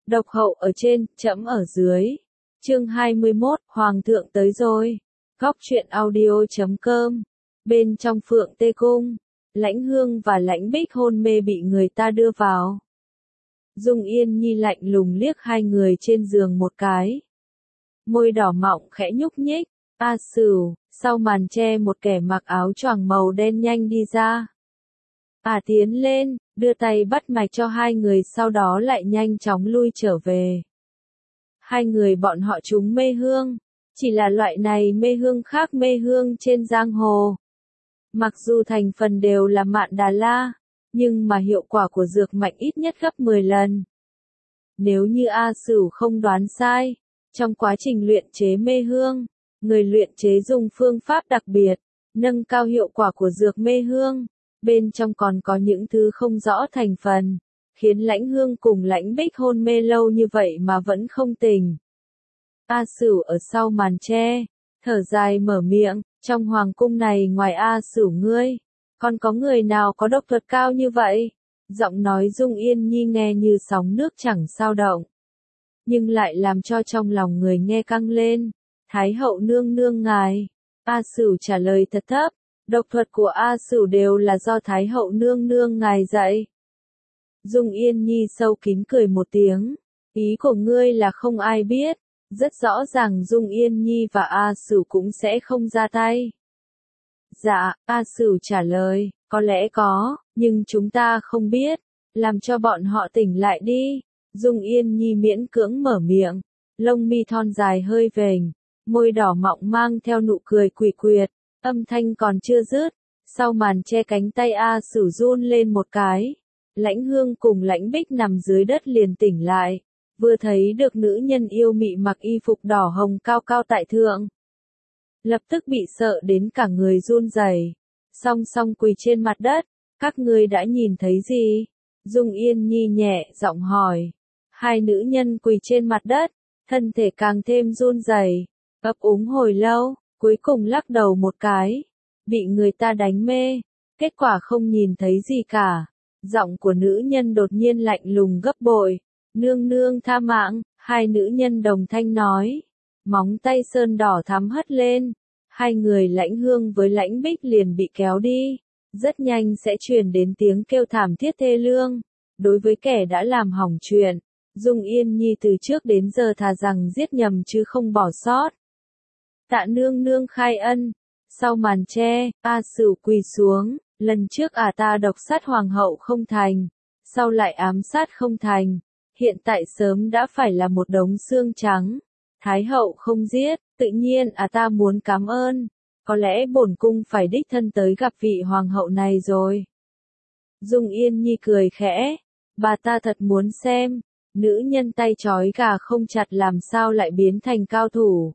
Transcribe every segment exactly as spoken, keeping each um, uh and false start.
Độc hậu ở trên, trẫm ở dưới. Chương hai mươi mốt, Hoàng thượng tới rồi. Góc truyện audio chấm com. Bên trong Phượng Tê Cung, Lãnh Hương và Lãnh Bích hôn mê bị người ta đưa vào. Dung Yên Nhi lạnh lùng liếc hai người trên giường một cái. Môi đỏ mọng khẽ nhúc nhích. A Sửu, sau màn che một kẻ mặc áo choàng màu đen nhanh đi ra. À tiến lên, đưa tay bắt mạch cho hai người, sau đó lại nhanh chóng lui trở về. Hai người bọn họ trúng mê hương, chỉ là loại này mê hương khác mê hương trên giang hồ. Mặc dù thành phần đều là mạn đà la, nhưng mà hiệu quả của dược mạnh ít nhất gấp mười lần. Nếu như A Sửu không đoán sai, trong quá trình luyện chế mê hương, người luyện chế dùng phương pháp đặc biệt, nâng cao hiệu quả của dược mê hương. Bên trong còn có những thứ không rõ thành phần, khiến Lãnh Hương cùng Lãnh Bích hôn mê lâu như vậy mà vẫn không tỉnh. A Sửu ở sau màn che, thở dài mở miệng, trong hoàng cung này ngoài A Sửu ngươi, còn có người nào có độc thuật cao như vậy? Giọng nói Dung Yên Nhi nghe như sóng nước chẳng sao động, nhưng lại làm cho trong lòng người nghe căng lên. Thái hậu nương nương ngài. A Sửu trả lời thật thấp. Độc thuật của A Sửu đều là do Thái hậu nương nương ngài dạy. Dung Yên Nhi sâu kín cười một tiếng. Ý của ngươi là không ai biết. Rất rõ ràng Dung Yên Nhi và A Sửu cũng sẽ không ra tay. Dạ, A Sửu trả lời, có lẽ có, nhưng chúng ta không biết. Làm cho bọn họ tỉnh lại đi. Dung Yên Nhi miễn cưỡng mở miệng. Lông mi thon dài hơi vểnh, môi đỏ mọng mang theo nụ cười quỷ quyệt. Âm thanh còn chưa dứt, sau màn che cánh tay A Sửu run lên một cái. Lãnh Hương cùng Lãnh Bích nằm dưới đất liền tỉnh lại, vừa thấy được nữ nhân yêu mị mặc y phục đỏ hồng cao cao tại thượng. Lập tức bị sợ đến cả người run rẩy, song song quỳ trên mặt đất. Các ngươi đã nhìn thấy gì? Dung Yên Nhi nhẹ giọng hỏi. Hai nữ nhân quỳ trên mặt đất, thân thể càng thêm run rẩy, ấp úng hồi lâu. Cuối cùng lắc đầu một cái, bị người ta đánh mê, kết quả không nhìn thấy gì cả. Giọng của nữ nhân đột nhiên lạnh lùng gấp bội. Nương nương tha mạng, hai nữ nhân đồng thanh nói. Móng tay sơn đỏ thắm hất lên, hai người Lãnh Hương với Lãnh Bích liền bị kéo đi. Rất nhanh sẽ truyền đến tiếng kêu thảm thiết thê lương. Đối với kẻ đã làm hỏng chuyện, Dung Yên Nhi từ trước đến giờ thà rằng giết nhầm chứ không bỏ sót. Tạ nương nương khai ân. Sau màn che, A Sửu quỳ xuống. Lần trước à ta độc sát hoàng hậu không thành, sau lại ám sát không thành, hiện tại sớm đã phải là một đống xương trắng. Thái hậu không giết, tự nhiên à ta muốn cảm ơn. Có lẽ bổn cung phải đích thân tới gặp vị hoàng hậu này rồi. Dung Yên Nhi cười khẽ. Bà ta thật muốn xem, nữ nhân tay trói gà không chặt làm sao lại biến thành cao thủ.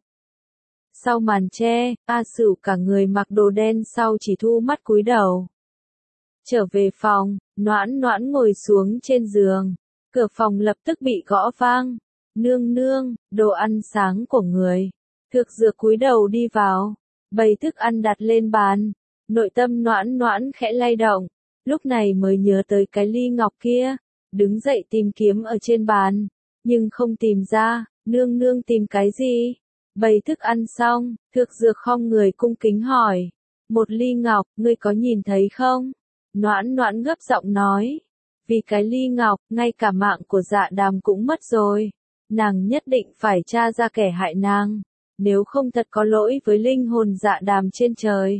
Sau màn che, A Sửu cả người mặc đồ đen sau chỉ thu mắt cúi đầu. Trở về phòng, Noãn Noãn ngồi xuống trên giường. Cửa phòng lập tức bị gõ vang. Nương nương, đồ ăn sáng của người. Thực Dược cúi đầu đi vào, bày thức ăn đặt lên bàn. Nội tâm Noãn Noãn khẽ lay động, lúc này mới nhớ tới cái ly ngọc kia. Đứng dậy tìm kiếm ở trên bàn, nhưng không tìm ra. Nương nương tìm cái gì? Bày thức ăn xong, Thực Dược khom người cung kính hỏi. Một ly ngọc, ngươi có nhìn thấy không? Noãn Noãn gấp giọng nói. Vì cái ly ngọc, ngay cả mạng của Dạ Đàm cũng mất rồi. Nàng nhất định phải tra ra kẻ hại nàng. Nếu không thật có lỗi với linh hồn Dạ Đàm trên trời.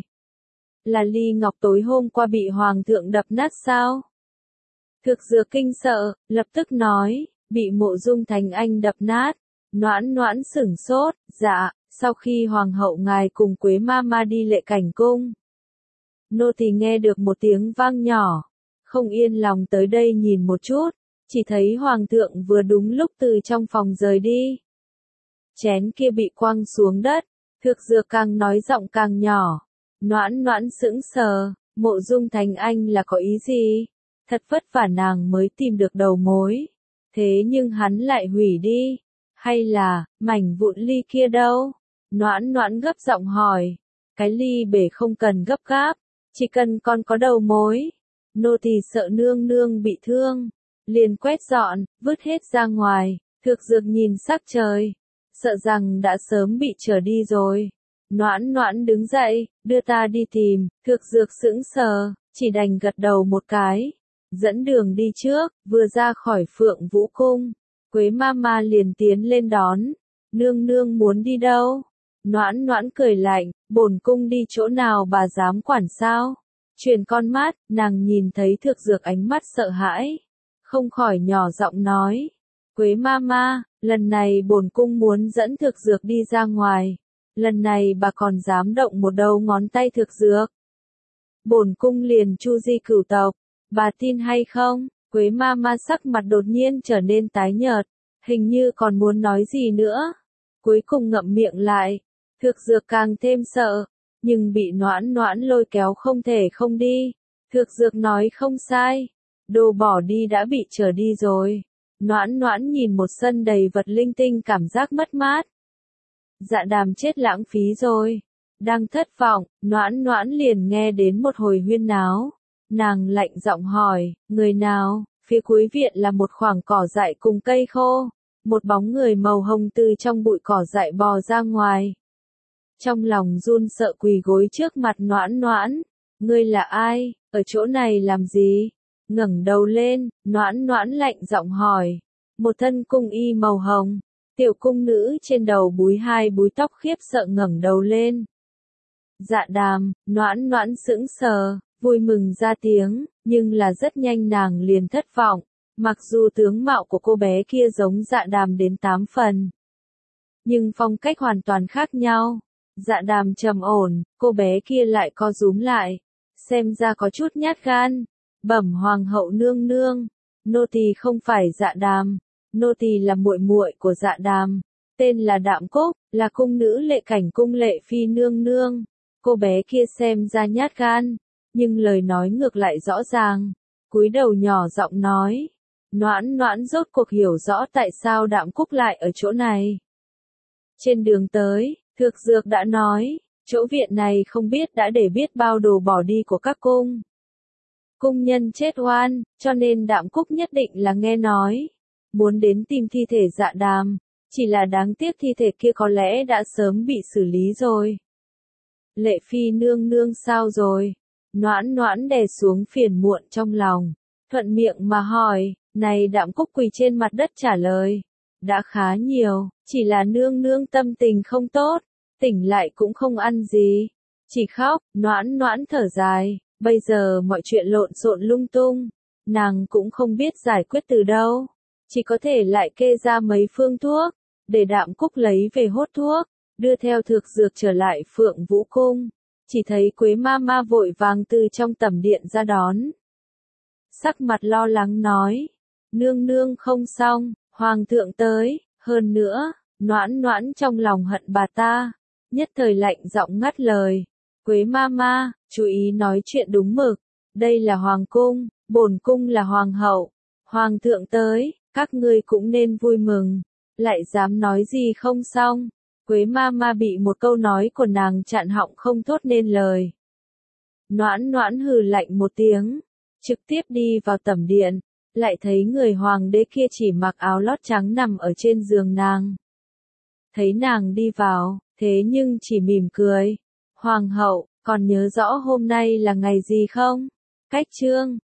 Là ly ngọc tối hôm qua bị hoàng thượng đập nát sao? Thực Dược kinh sợ, lập tức nói. Bị Mộ Dung Thành Anh đập nát. Noãn Noãn sửng sốt, dạ, sau khi hoàng hậu ngài cùng Quế ma ma đi Lệ Cảnh cung. Nô tỳ nghe được một tiếng vang nhỏ, không yên lòng tới đây nhìn một chút, chỉ thấy hoàng thượng vừa đúng lúc từ trong phòng rời đi. Chén kia bị quăng xuống đất, Thực Dược càng nói giọng càng nhỏ. Noãn Noãn sững sờ, Mộ Dung Thành Anh là có ý gì? Thật vất vả nàng mới tìm được đầu mối, thế nhưng hắn lại hủy đi. Hay là, mảnh vụn ly kia đâu? Noãn Noãn gấp giọng hỏi. Cái ly bể không cần gấp gáp, chỉ cần con có đầu mối. Nô tỳ sợ nương nương bị thương, liền quét dọn, vứt hết ra ngoài. Thực dược nhìn sắc trời, sợ rằng đã sớm bị trở đi rồi. Noãn noãn đứng dậy, đưa ta đi tìm, thực dược sững sờ, chỉ đành gật đầu một cái. Dẫn đường đi trước, vừa ra khỏi Phượng Vũ Cung. Quế ma ma liền tiến lên đón. Nương nương muốn đi đâu? Noãn noãn cười lạnh, bổn cung đi chỗ nào bà dám quản sao? Truyền con mắt, nàng nhìn thấy thực dược ánh mắt sợ hãi. Không khỏi nhỏ giọng nói. Quế ma ma, lần này bổn cung muốn dẫn thực dược đi ra ngoài. Lần này bà còn dám động một đầu ngón tay thực dược. Bổn cung liền chu di cửu tộc, bà tin hay không? Quế ma ma sắc mặt đột nhiên trở nên tái nhợt, hình như còn muốn nói gì nữa. Cuối cùng ngậm miệng lại, thực dược càng thêm sợ, nhưng bị noãn noãn lôi kéo không thể không đi. Thực dược nói không sai, đồ bỏ đi đã bị trở đi rồi. Noãn noãn nhìn một sân đầy vật linh tinh cảm giác mất mát. Dạ đàm chết lãng phí rồi. Đang thất vọng, noãn noãn liền nghe đến một hồi huyên náo. Nàng lạnh giọng hỏi, người nào? Phía cuối viện là một khoảng cỏ dại cùng cây khô. Một bóng người màu hồng từ trong bụi cỏ dại bò ra ngoài. Trong lòng run sợ quỳ gối trước mặt noãn noãn. Ngươi là ai? Ở chỗ này làm gì? Ngẩng đầu lên, noãn noãn lạnh giọng hỏi. Một thân cung y màu hồng. Tiểu cung nữ trên đầu búi hai búi tóc khiếp sợ ngẩng đầu lên. Dạ đàm, noãn noãn sững sờ, vui mừng ra tiếng, nhưng là rất nhanh nàng liền thất vọng. Mặc dù tướng mạo của cô bé kia giống dạ đàm đến tám phần, nhưng phong cách hoàn toàn khác nhau. Dạ đàm trầm ổn, cô bé kia lại co rúm lại, xem ra có chút nhát gan. Bẩm hoàng hậu nương nương, nô tỳ không phải dạ đàm, nô tỳ là muội muội của dạ đàm, tên là Đạm Cúc, là cung nữ lệ cảnh cung lệ phi nương nương. Cô bé kia xem ra nhát gan, nhưng lời nói ngược lại rõ ràng, cúi đầu nhỏ giọng nói. Noãn noãn rốt cuộc hiểu rõ tại sao Đạm Cúc lại ở chỗ này. Trên đường tới, thực dược đã nói, chỗ viện này không biết đã để biết bao đồ bỏ đi của các cung. Cung nhân chết oan, cho nên Đạm Cúc nhất định là nghe nói. Muốn đến tìm thi thể dạ đàm, chỉ là đáng tiếc thi thể kia có lẽ đã sớm bị xử lý rồi. Lệ phi nương nương sao rồi? Noãn noãn đè xuống phiền muộn trong lòng, thuận miệng mà hỏi. Này Đạm Cúc quỳ trên mặt đất trả lời. Đã khá nhiều, chỉ là nương nương tâm tình không tốt, tỉnh lại cũng không ăn gì, chỉ khóc. Noãn noãn thở dài, bây giờ mọi chuyện lộn xộn lung tung, nàng cũng không biết giải quyết từ đâu, chỉ có thể lại kê ra mấy phương thuốc, để Đạm Cúc lấy về hốt thuốc, đưa theo thực dược trở lại Phượng Vũ Cung. Chỉ thấy Quế ma ma vội vàng từ trong tẩm điện ra đón. Sắc mặt lo lắng nói. Nương nương không xong, hoàng thượng tới, hơn nữa, noãn noãn trong lòng hận bà ta, nhất thời lạnh giọng ngắt lời. Quế ma ma, chú ý nói chuyện đúng mực, đây là hoàng cung, bổn cung là hoàng hậu, hoàng thượng tới, các ngươi cũng nên vui mừng, lại dám nói gì không xong. Quế ma ma bị một câu nói của nàng chặn họng không thốt nên lời. Noãn noãn hừ lạnh một tiếng, trực tiếp đi vào tẩm điện. Lại thấy người hoàng đế kia chỉ mặc áo lót trắng nằm ở trên giường nàng. Thấy nàng đi vào, thế nhưng chỉ mỉm cười. Hoàng hậu, còn nhớ rõ hôm nay là ngày gì không? Cách chương,